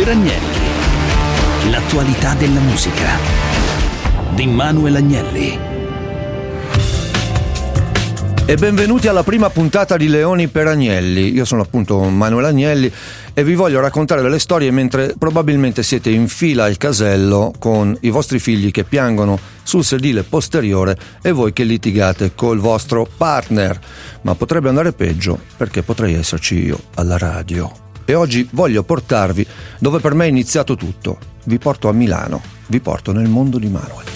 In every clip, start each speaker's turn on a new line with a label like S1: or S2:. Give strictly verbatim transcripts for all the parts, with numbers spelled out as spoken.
S1: Per Agnelli. L'attualità della musica di Manuel Agnelli.
S2: E benvenuti alla prima puntata di Leoni per Agnelli. Io sono appunto Manuel Agnelli e vi voglio raccontare delle storie mentre probabilmente siete in fila al casello con i vostri figli che piangono sul sedile posteriore e voi che litigate col vostro partner. Ma potrebbe andare peggio, perché potrei esserci io alla radio. E oggi voglio portarvi dove per me è iniziato tutto. Vi porto a Milano, vi porto nel mondo di Manuel.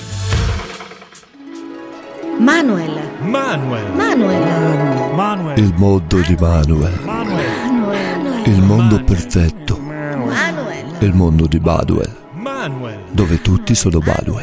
S3: Manuel.
S4: Manuel.
S3: Manuel.
S4: Manuel.
S2: Il mondo di Manuel.
S3: Manuel.
S2: Il mondo perfetto.
S3: Manuel.
S2: Il mondo di Baduel.
S4: Manuel.
S2: Dove tutti sono Baduel.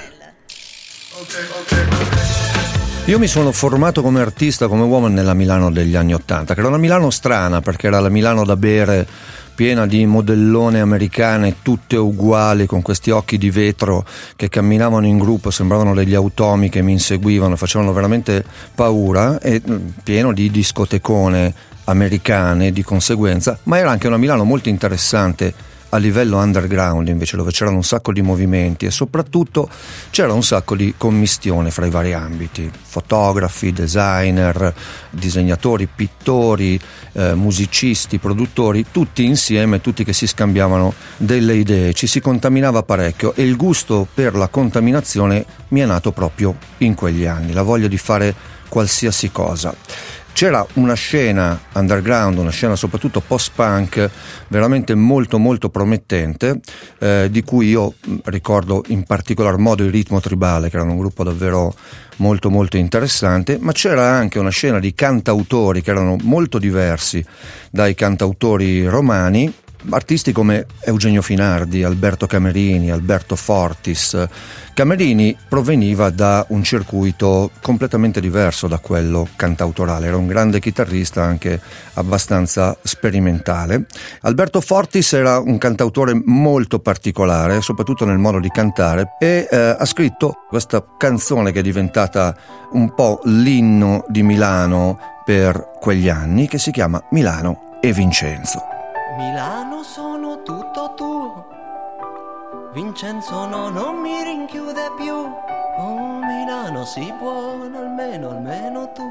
S2: Io mi sono formato come artista, come uomo nella Milano degli anni Ottanta, che era una Milano strana perché era la Milano da bere, piena di modellone americane tutte uguali, con questi occhi di vetro che camminavano in gruppo, sembravano degli automi che mi inseguivano, facevano veramente paura, e pieno di discotecone americane di conseguenza. Ma era anche una Milano molto interessante a livello underground, invece, dove c'erano un sacco di movimenti e soprattutto c'era un sacco di commistione fra i vari ambiti: fotografi, designer, disegnatori, pittori, eh, musicisti, produttori, tutti insieme, tutti che si scambiavano delle idee. Ci si contaminava parecchio e il gusto per la contaminazione mi è nato proprio in quegli anni, la voglia di fare qualsiasi cosa. C'era una scena underground, una scena soprattutto post-punk veramente molto molto promettente, eh, di cui io ricordo in particolar modo il Ritmo Tribale, che era un gruppo davvero molto molto interessante, ma c'era anche una scena di cantautori che erano molto diversi dai cantautori romani, artisti come Eugenio Finardi, Alberto Camerini, Alberto Fortis. Camerini proveniva da un circuito completamente diverso da quello cantautorale, era un grande chitarrista anche abbastanza sperimentale. Alberto Fortis era un cantautore molto particolare, soprattutto nel modo di cantare, e eh, ha scritto questa canzone che è diventata un po' l'inno di Milano per quegli anni, che si chiama Milano e Vincenzo.
S5: Milano sono tutto tuo, Vincenzo no, non mi rinchiude più. Oh Milano sii buono, almeno, almeno tu.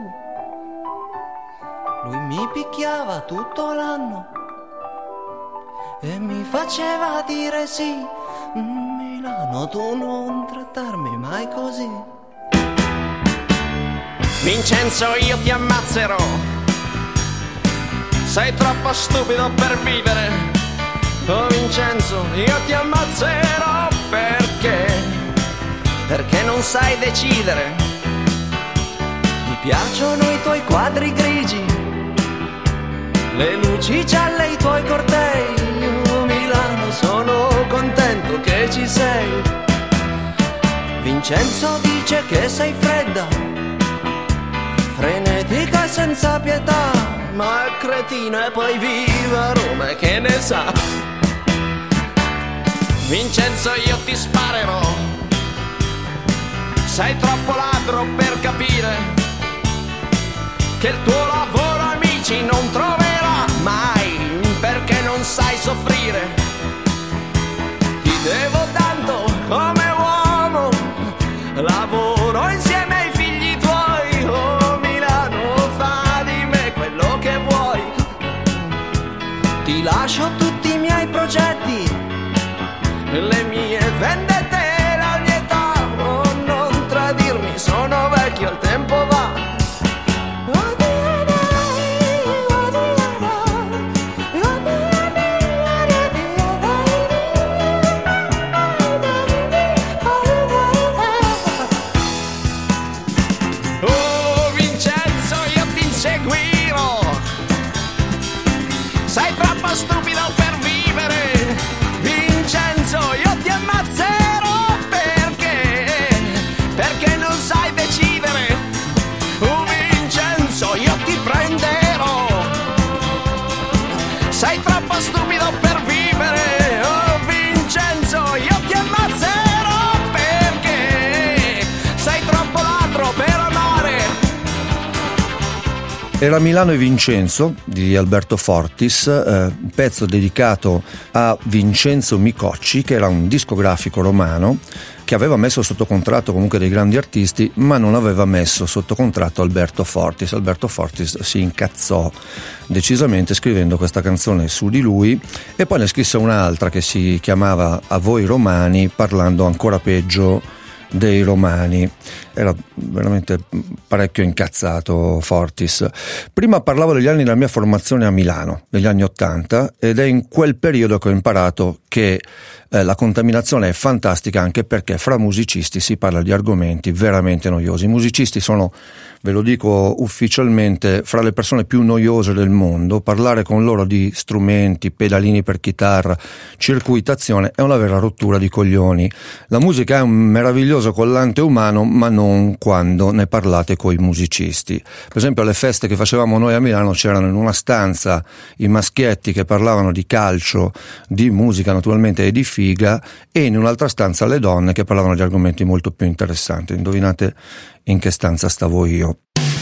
S5: Lui mi picchiava tutto l'anno e mi faceva dire sì. Milano, tu non trattarmi mai così. Vincenzo, io ti ammazzerò, sei troppo stupido per vivere. Oh Vincenzo, io ti ammazzerò perché? Perché non sai decidere. Mi piacciono i tuoi quadri grigi, le luci gialle, i tuoi cortei. Oh Milano, sono contento che ci sei. Vincenzo dice che sei fredda, frenetica e senza pietà, ma è cretino e poi viva Roma, che ne sa. Vincenzo, io ti sparerò, sei troppo ladro per capire che il tuo lavoro amici non troverà mai, perché non sai soffrire. Ti devo tanto come uomo, lavoro insieme ai figli tuoi. Oh Milano, fa di me quello che vuoi. Ti lascio tutti i miei progetti, le mie vendette e la mia età. Oh, non tradirmi, sono vecchio, il tempo va. Oh Vincenzo, io ti inseguirò, sei troppo stupido per vivere. Vincenzo, io ti ammazzerò perché? Perché non sai decidere. Oh Vincenzo, io ti prenderò, sei troppo stupido per vivere. Oh Vincenzo, io ti ammazzerò perché sei troppo ladro per amare.
S2: Era Milano e Vincenzo di Alberto Fortis, eh, un pezzo dedicato a Vincenzo Micocci, che era un discografico romano che aveva messo sotto contratto comunque dei grandi artisti, ma non aveva messo sotto contratto Alberto Fortis. Alberto Fortis si incazzò decisamente scrivendo questa canzone su di lui, e poi ne scrisse un'altra che si chiamava A voi romani, parlando ancora peggio dei romani. Era veramente parecchio incazzato Fortis. Prima parlavo degli anni della mia formazione a Milano, negli anni ottanta, ed è in quel periodo che ho imparato che eh, la contaminazione è fantastica, anche perché fra musicisti si parla di argomenti veramente noiosi. I musicisti sono, ve lo dico ufficialmente, fra le persone più noiose del mondo. Parlare con loro di strumenti, pedalini per chitarra, circuitazione è una vera rottura di coglioni. La musica è un meraviglioso collante umano, ma non quando ne parlate coi musicisti. Per esempio alle feste che facevamo noi a Milano c'erano in una stanza i maschietti che parlavano di calcio, di musica naturalmente e di figa, e in un'altra stanza le donne che parlavano di argomenti molto più interessanti. Indovinate in che stanza stavo io?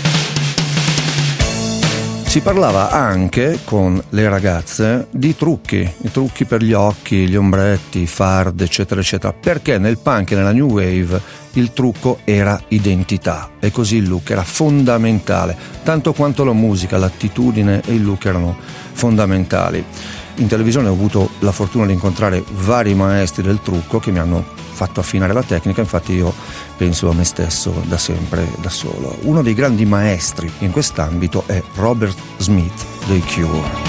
S2: Si parlava anche con le ragazze di trucchi, i trucchi per gli occhi, gli ombretti, i fard, eccetera eccetera, perché nel punk e nella new wave il trucco era identità, e così il look era fondamentale, tanto quanto la musica, l'attitudine e il look erano fondamentali. In televisione ho avuto la fortuna di incontrare vari maestri del trucco che mi hanno fatto affinare la tecnica, infatti io penso a me stesso da sempre, da solo. Uno dei grandi maestri in quest'ambito è Robert Smith dei Cure.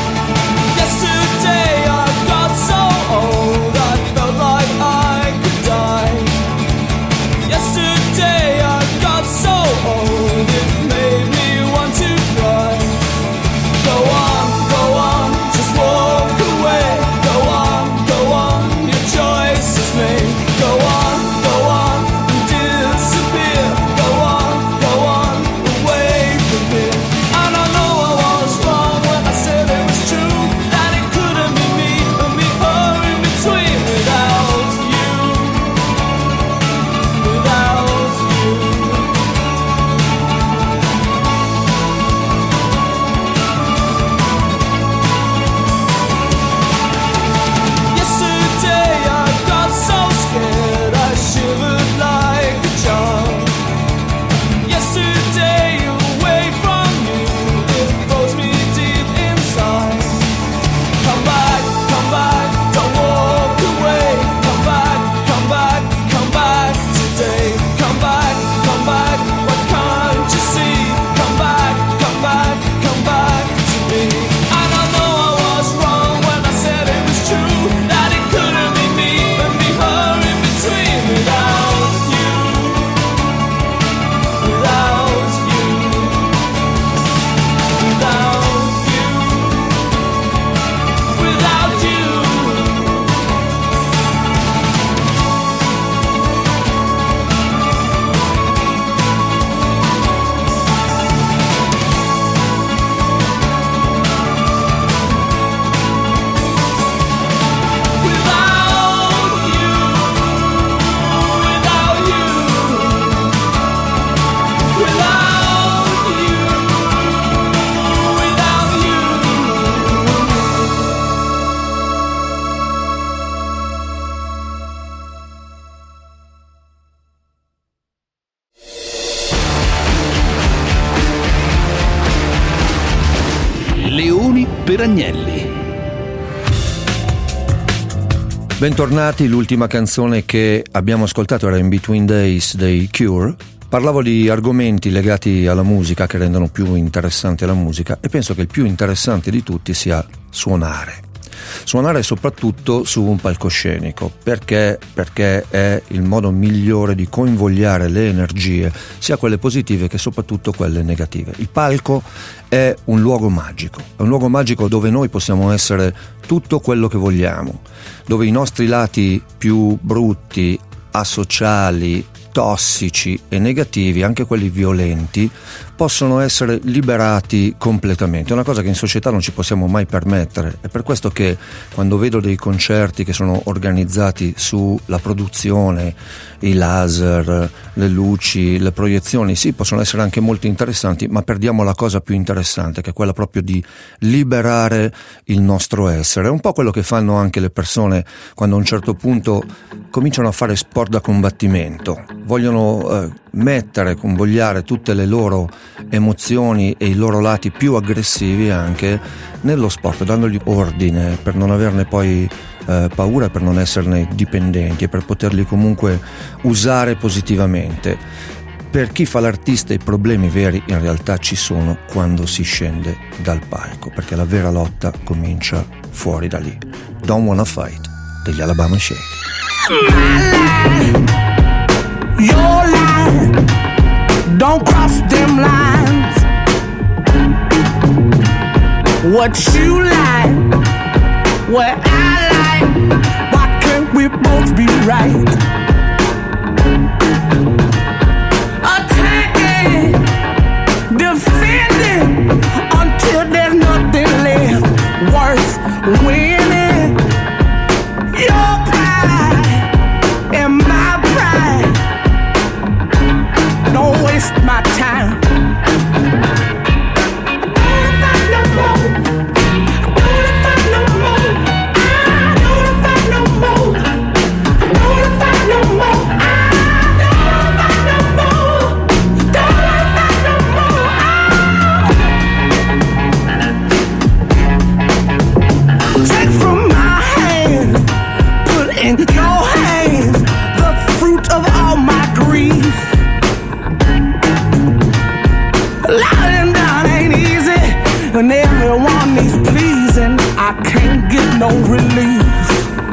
S1: Leoni per Agnelli.
S2: Bentornati, l'ultima canzone che abbiamo ascoltato era In Between Days dei Cure. Parlavo di argomenti legati alla musica che rendono più interessante la musica, e penso che il più interessante di tutti sia suonare. Suonare soprattutto su un palcoscenico, perché? Perché è il modo migliore di convogliare le energie, sia quelle positive che soprattutto quelle negative. Il palco è un luogo magico, è un luogo magico dove noi possiamo essere tutto quello che vogliamo, dove i nostri lati più brutti, asociali, tossici e negativi, anche quelli violenti, possono essere liberati completamente. È una cosa che in società non ci possiamo mai permettere. È per questo che quando vedo dei concerti che sono organizzati sulla produzione, i laser, le luci, le proiezioni, sì, possono essere anche molto interessanti, ma perdiamo la cosa più interessante, che è quella proprio di liberare il nostro essere. È un po' quello che fanno anche le persone quando a un certo punto cominciano a fare sport da combattimento, vogliono eh, mettere, convogliare tutte le loro emozioni e i loro lati più aggressivi anche nello sport, dandogli ordine per non averne poi eh, paura, per non esserne dipendenti e per poterli comunque usare positivamente. Per chi fa l'artista i problemi veri in realtà ci sono quando si scende dal palco, perché la vera lotta comincia fuori da lì. Don't Wanna Fight degli Alabama Shake.
S4: My line, your line, don't cross them lines. What you like, what I like, why can't we both be right? Attacking, defending, until there's nothing left worth winning. Your pride and my pride, don't waste my time. And everyone needs pleasing, I can't get no relief.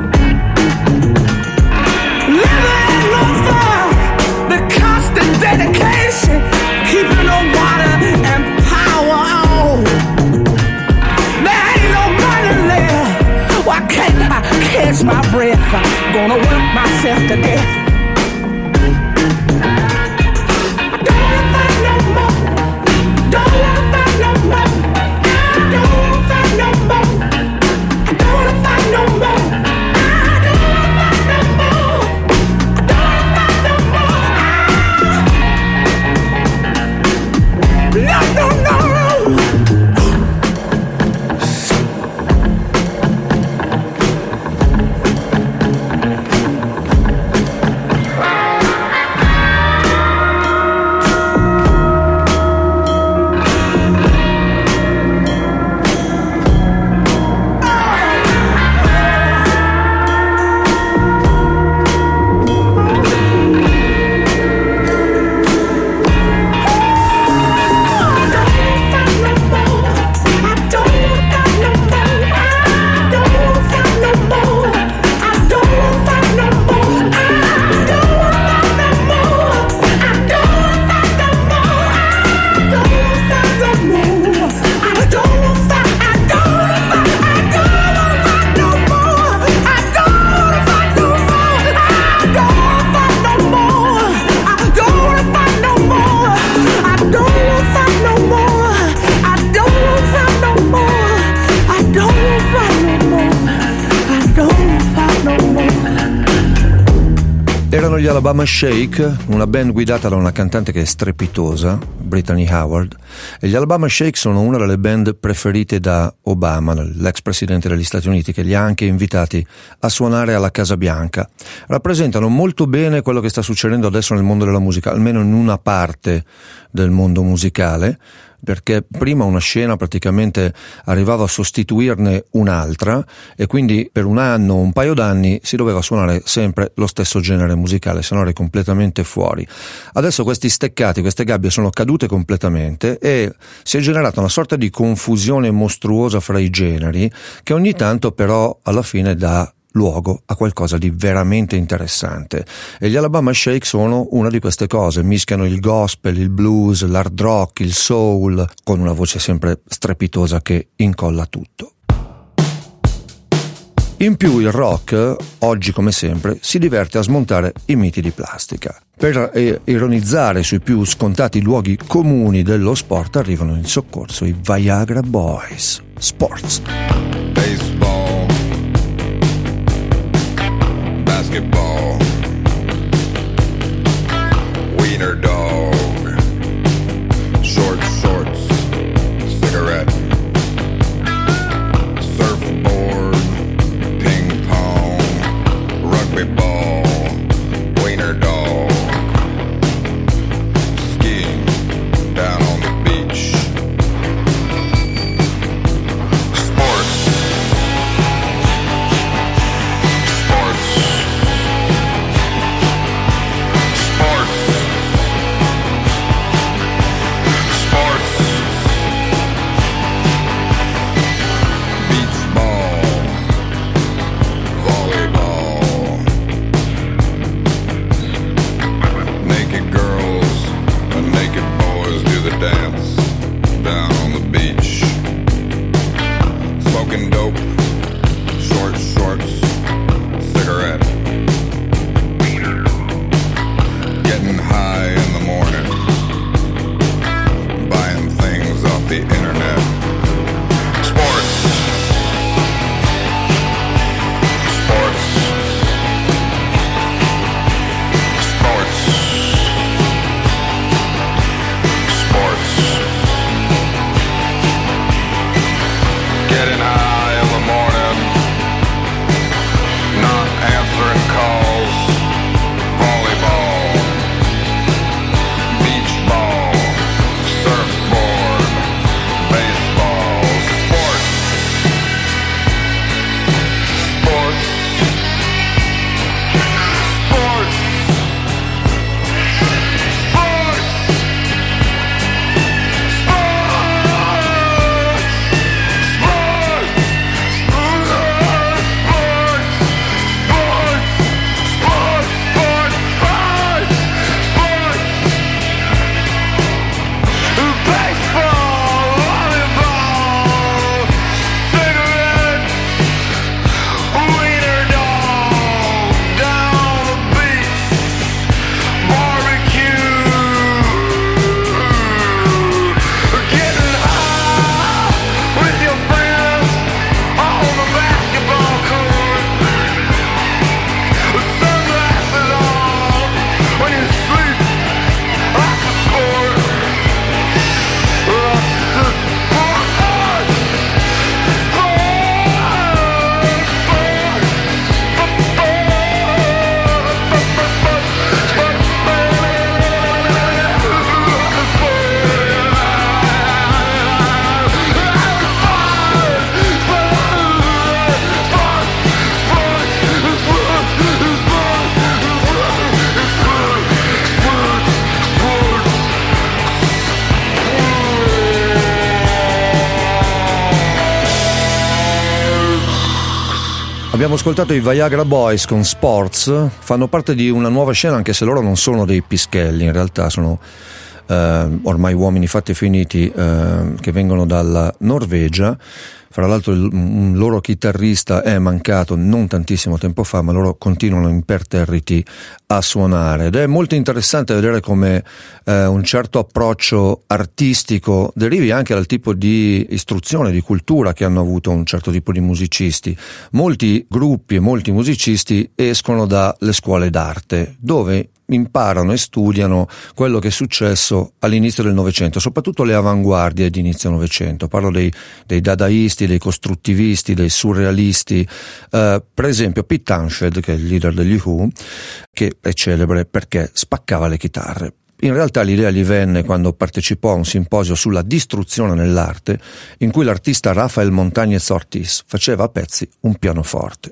S4: Living on fire, the constant dedication, keeping the water and power on. There ain't no money left, why can't I catch my breath? I'm gonna work myself to death.
S2: Erano gli Alabama Shake, una band guidata da una cantante che è strepitosa, Brittany Howard, e gli Alabama Shake sono una delle band preferite da Obama, l'ex presidente degli Stati Uniti, che li ha anche invitati a suonare alla Casa Bianca. Rappresentano molto bene quello che sta succedendo adesso nel mondo della musica, almeno in una parte del mondo musicale, perché prima una scena praticamente arrivava a sostituirne un'altra e quindi per un anno o un paio d'anni si doveva suonare sempre lo stesso genere musicale, se no eri completamente fuori. Adesso questi steccati, queste gabbie sono cadute completamente e si è generata una sorta di confusione mostruosa fra i generi che ogni tanto però alla fine dà luogo a qualcosa di veramente interessante, e gli Alabama Shake sono una di queste cose. Mischiano il gospel, il blues, l'hard rock, il soul, con una voce sempre strepitosa che incolla tutto. In più il rock, oggi come sempre, si diverte a smontare i miti di plastica. Per eh, ironizzare sui più scontati luoghi comuni dello sport arrivano in soccorso i Viagra Boys. Sports.
S6: Baseball, basketball, wiener dog, short shorts, cigarette, surfboard, ping pong, rugby ball, wiener dog, skiing down on the beach. Sports, sports, sports, sports, beach ball, volleyball, naked girls and naked boys do the dance down on the beach. Smoking dope, short shorts, cigarette. Getting high in the morning, buying things off the internet. Sports, sports, sports, sports. Getting high in the morning, not answering calls, volleyball, beach ball, surfboard, baseball, sports, sports, sports,
S2: Abbiamo ascoltato i Viagra Boys con Sports, fanno parte di una nuova scena anche se loro non sono dei pischelli, in realtà sono eh, ormai uomini fatti e finiti eh, che vengono dalla Norvegia. Fra l'altro il, un loro chitarrista è mancato non tantissimo tempo fa, ma loro continuano imperterriti a suonare ed è molto interessante vedere come eh, un certo approccio artistico derivi anche dal tipo di istruzione, di cultura che hanno avuto un certo tipo di musicisti. Molti gruppi e molti musicisti escono dalle scuole d'arte, dove imparano e studiano quello che è successo all'inizio del Novecento, soprattutto le avanguardie di inizio Novecento. Parlo dei, dei dadaisti, dei costruttivisti, dei surrealisti. Uh, per esempio Pete Townshend, che è il leader degli Who, che è celebre perché spaccava le chitarre. In realtà l'idea gli venne quando partecipò a un simposio sulla distruzione nell'arte, in cui l'artista Rafael Montañez Ortiz faceva a pezzi un pianoforte.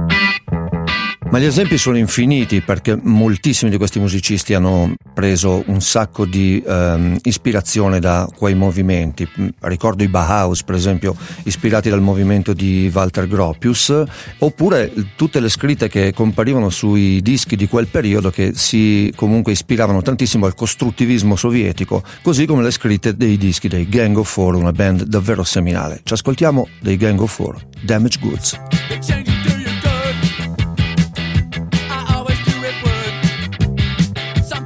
S2: Ma gli esempi sono infiniti, perché moltissimi di questi musicisti hanno preso un sacco di ehm, ispirazione da quei movimenti. Ricordo i Bauhaus, per esempio, ispirati dal movimento di Walter Gropius, oppure tutte le scritte che comparivano sui dischi di quel periodo che si comunque ispiravano tantissimo al costruttivismo sovietico, così come le scritte dei dischi dei Gang of Four, una band davvero seminale. Ci ascoltiamo dei Gang of Four, Damaged Goods.
S7: So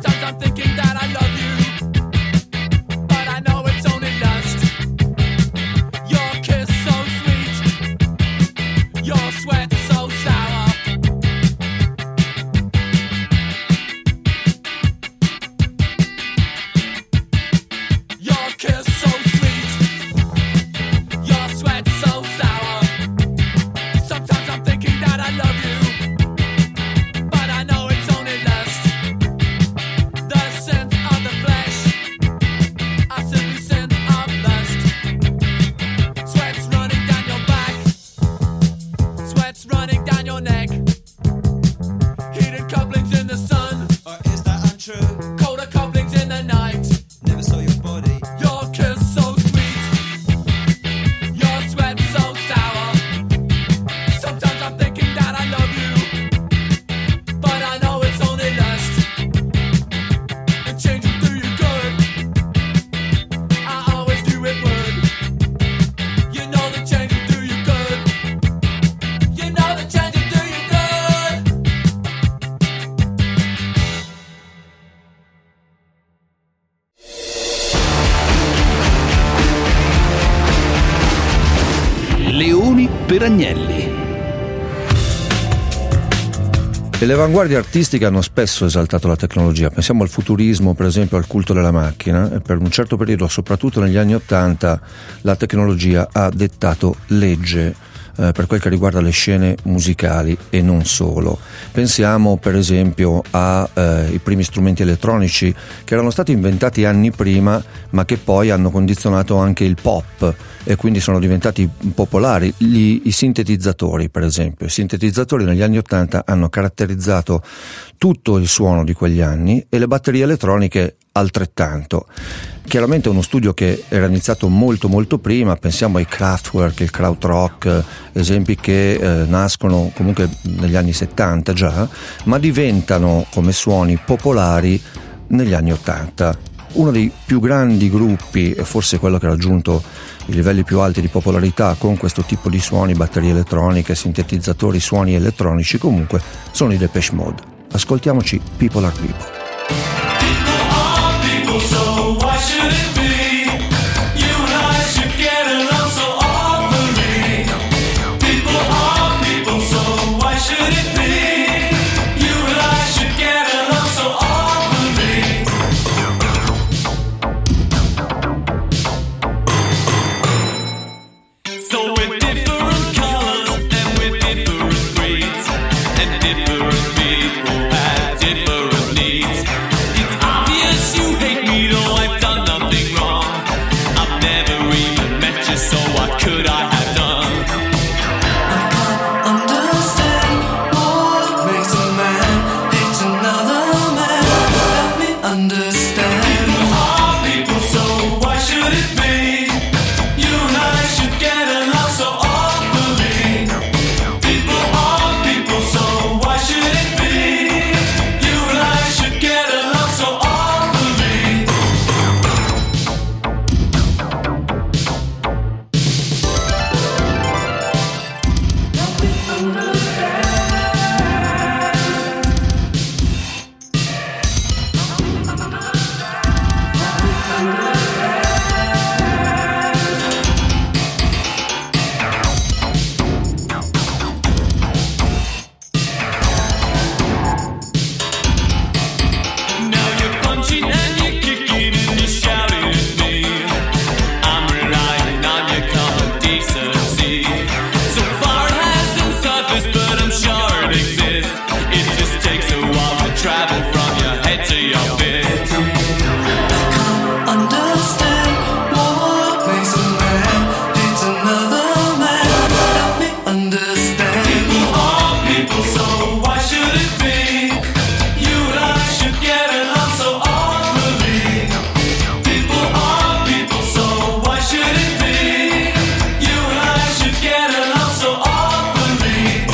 S1: per Agnelli.
S2: E le avanguardie artistiche hanno spesso esaltato la tecnologia. Pensiamo al futurismo, per esempio al culto della macchina, e per un certo periodo, soprattutto negli anni Ottanta, la tecnologia ha dettato legge eh, per quel che riguarda le scene musicali e non solo. Pensiamo per esempio ai eh, primi strumenti elettronici che erano stati inventati anni prima, ma che poi hanno condizionato anche il pop e quindi sono diventati popolari. Gli, i sintetizzatori, per esempio. I sintetizzatori negli anni Ottanta hanno caratterizzato tutto il suono di quegli anni e le batterie elettroniche altrettanto. Chiaramente è uno studio che era iniziato molto molto prima, pensiamo ai Kraftwerk, il krautrock, esempi che eh, nascono comunque negli anni settanta già, ma diventano come suoni popolari negli anni Ottanta. Uno dei più grandi gruppi, e forse quello che ha raggiunto i livelli più alti di popolarità con questo tipo di suoni, batterie elettroniche, sintetizzatori, suoni elettronici, comunque sono i Depeche Mode. Ascoltiamoci People Are People.
S7: So why should it be you and I should get along so awfully? People are people, so why should it be you and I should get along so awfully? So we're different colors and we're different breeds, and different people have different needs. It's obvious you hate me, though I've done nothing wrong. I've never even met you, so what could I have done? I can't understand what makes a man hate another man. Help me understand. People are people, so why should it be you and I should get along so awfully? People are people, so why should it be you and I should get along so awfully? Now you're punching and you're kicking and you're shouting at me. I'm relying on your common decency. So far it hasn't surfaced, but I'm sure it exists. It just takes a while to travel from your head to your fist. I can't understand what makes a man hate another man. Help me understand. People are people, so why should it be you and I should get along so awfully? People are people, so why should it be you and I should get along so awfully?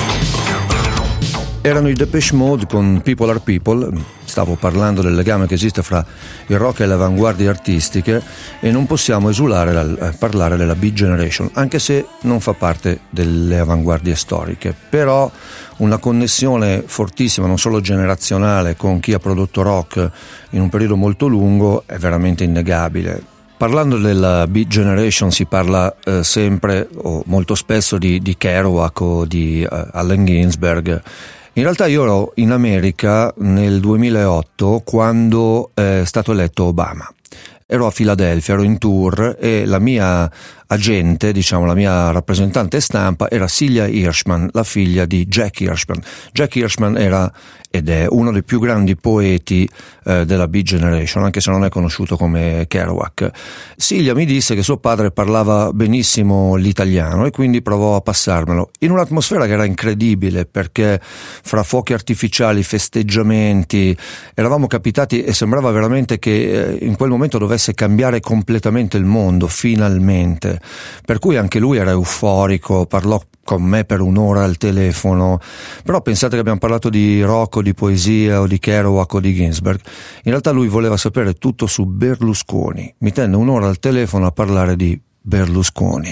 S2: Erano i Depeche Mode con People Are People. Stavo parlando del legame che esiste fra il rock e le avanguardie artistiche e non possiamo esulare dal eh, parlare della Beat Generation, anche se non fa parte delle avanguardie storiche. Però una connessione fortissima, non solo generazionale, con chi ha prodotto rock in un periodo molto lungo è veramente innegabile. Parlando della Beat Generation si parla eh, sempre o molto spesso di, di Kerouac o di eh, Allen Ginsberg. In realtà io ero in America nel duemilaotto quando è stato eletto Obama. Ero a Filadelfia, ero in tour e la mia agente, diciamo la mia rappresentante stampa, era Celia Hirschman, la figlia di Jack Hirschman. Jack Hirschman era ed è uno dei più grandi poeti eh, della Beat Generation, anche se non è conosciuto come Kerouac. Celia mi disse che suo padre parlava benissimo l'italiano e quindi provò a passarmelo, in un'atmosfera che era incredibile, perché fra fuochi artificiali, festeggiamenti, eravamo capitati e sembrava veramente che eh, in quel momento dovesse cambiare completamente il mondo, finalmente. Per cui anche lui era euforico, parlò con me per un'ora al telefono. Però pensate che abbiamo parlato di rock o di poesia o di Kerouac o di Ginsberg. In realtà lui voleva sapere tutto su Berlusconi. Mi tenne un'ora al telefono a parlare di Berlusconi.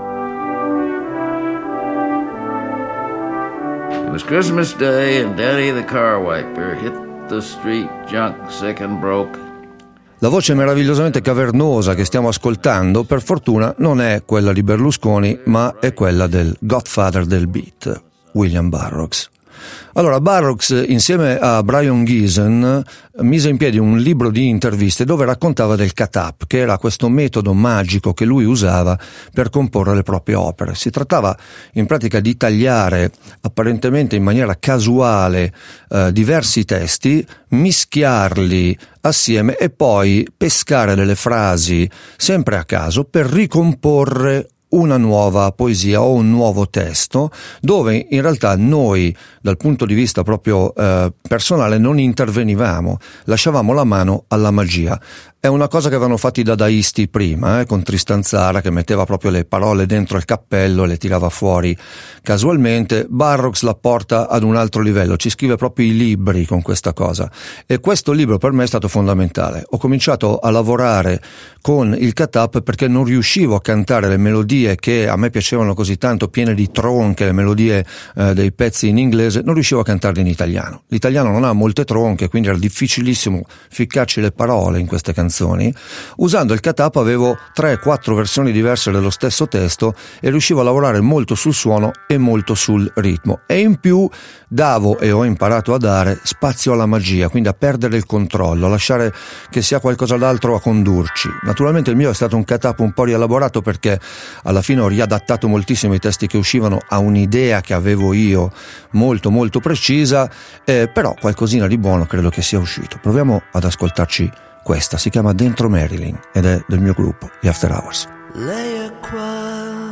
S8: It was Christmas Day and Daddy the car wiper hit the street junk sick and broke.
S2: La voce meravigliosamente cavernosa che stiamo ascoltando, per fortuna, non è quella di Berlusconi, ma è quella del Godfather del beat, William Burroughs. Allora, Burroughs, insieme a Brian Geeson, mise in piedi un libro di interviste dove raccontava del cut-up, che era questo metodo magico che lui usava per comporre le proprie opere. Si trattava in pratica di tagliare apparentemente in maniera casuale eh, diversi testi, mischiarli assieme e poi pescare delle frasi sempre a caso per ricomporre una nuova poesia o un nuovo testo, dove in realtà noi dal punto di vista proprio eh, personale non intervenivamo, lasciavamo la mano alla magia. È una cosa che avevano fatto i dadaisti prima, eh, con Tristan Tzara, che metteva proprio le parole dentro il cappello e le tirava fuori casualmente. Burroughs la porta ad un altro livello, ci scrive proprio i libri con questa cosa, e questo libro per me è stato fondamentale. Ho cominciato a lavorare con il cut-up perché non riuscivo a cantare le melodie che a me piacevano così tanto, piene di tronche, le melodie eh, dei pezzi in inglese, non riuscivo a cantarle in italiano. L'italiano non ha molte tronche, quindi era difficilissimo ficcarci le parole in queste canzoni. Usando il cut-up avevo tre quattro versioni diverse dello stesso testo e riuscivo a lavorare molto sul suono e molto sul ritmo, e in più davo, e ho imparato a dare, spazio alla magia, quindi a perdere il controllo, a lasciare che sia qualcosa d'altro a condurci. Naturalmente il mio è stato un cut-up un po' rielaborato, perché alla fine ho riadattato moltissimo i testi che uscivano a un'idea che avevo io molto molto precisa, eh, però qualcosina di buono credo che sia uscito. Proviamo ad ascoltarci. Questa si chiama Dentro Marilyn ed è del mio gruppo, gli After Hours.
S8: Lei è qua,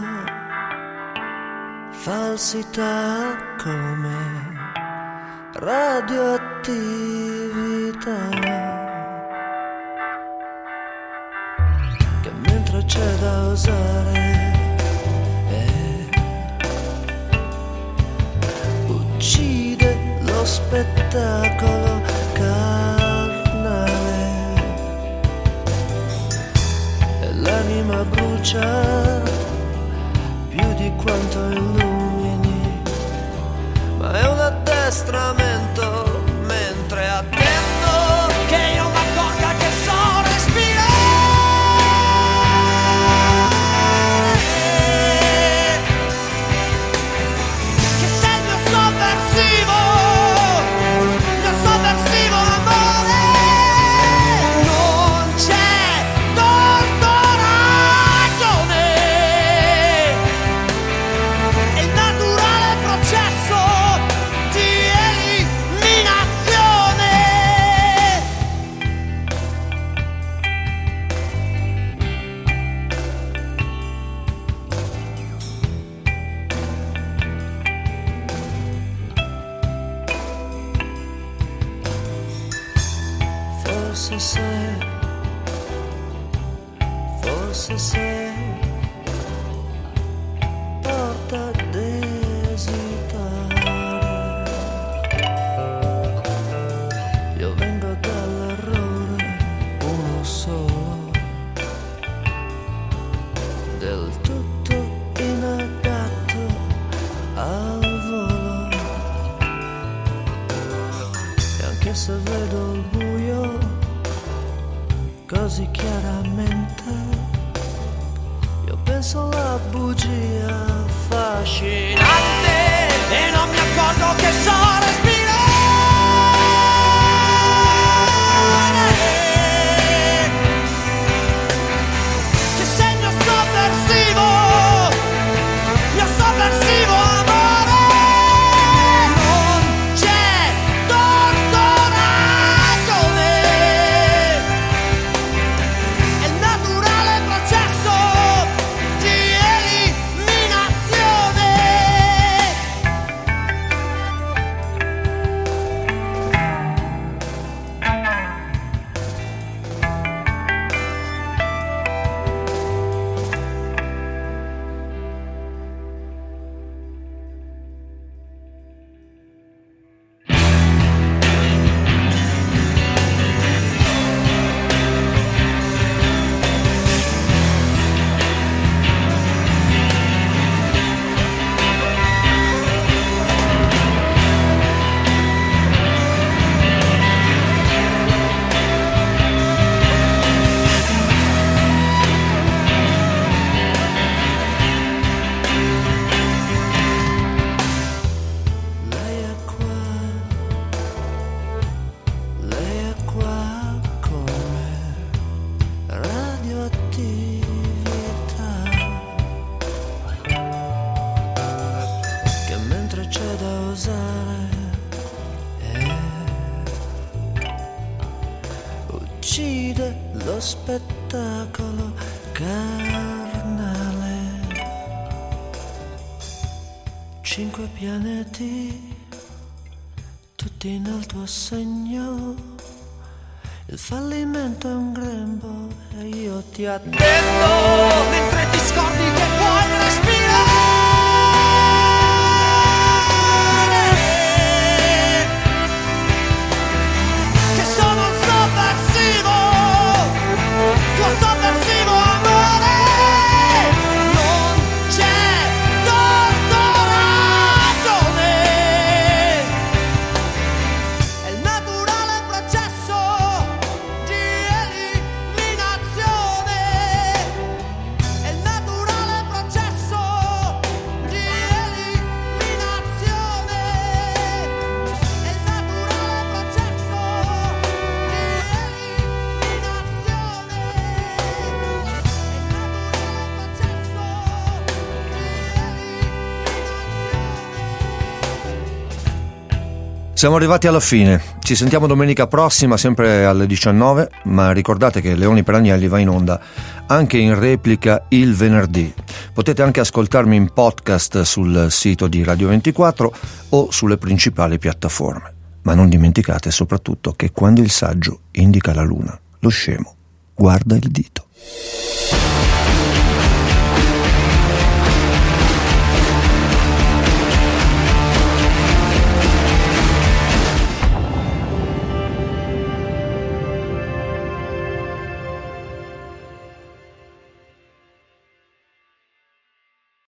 S8: falsità come radioattività, che mentre c'è da usare eh, uccide lo spettacolo carnale. L'anima brucia più di quanto illumini, ma è un addestramento mentre attendo che io mi accorga che so respirare, che sei il mio sovversivo, il mio sovversivo amore. Non c'è torto, forse se, forse se porta ad esitare, io vengo dall'errore, uno solo, del tutto inadatto al volo, e anche se vedo il buio così chiaramente, io penso alla bugia affascinante e non mi accorgo che so respirare, che sei il mio sovversivo, il mio sovversivo amore. Non c'è torto, ragione, è il naturale processo di eliminazione.
S9: spettacolo carnale. Cinque pianeti, tutti nel tuo segno. Il fallimento è un grembo e io ti attendo mentre ti scordi che puoi respirare. Che sono un sovversivo, tuo sovversivo amore. Non c'è torto ragione. È il naturale processo di eliminazione. È il naturale processo di eliminazione. È il naturale processo di
S2: Siamo arrivati alla fine, ci sentiamo domenica prossima sempre alle diciannove, ma ricordate che Leoni per Agnelli va in onda anche in replica il venerdì. Potete anche ascoltarmi in podcast sul sito di Radio ventiquattro o sulle principali piattaforme. Ma non dimenticate soprattutto che quando il saggio indica la luna, lo scemo guarda il dito.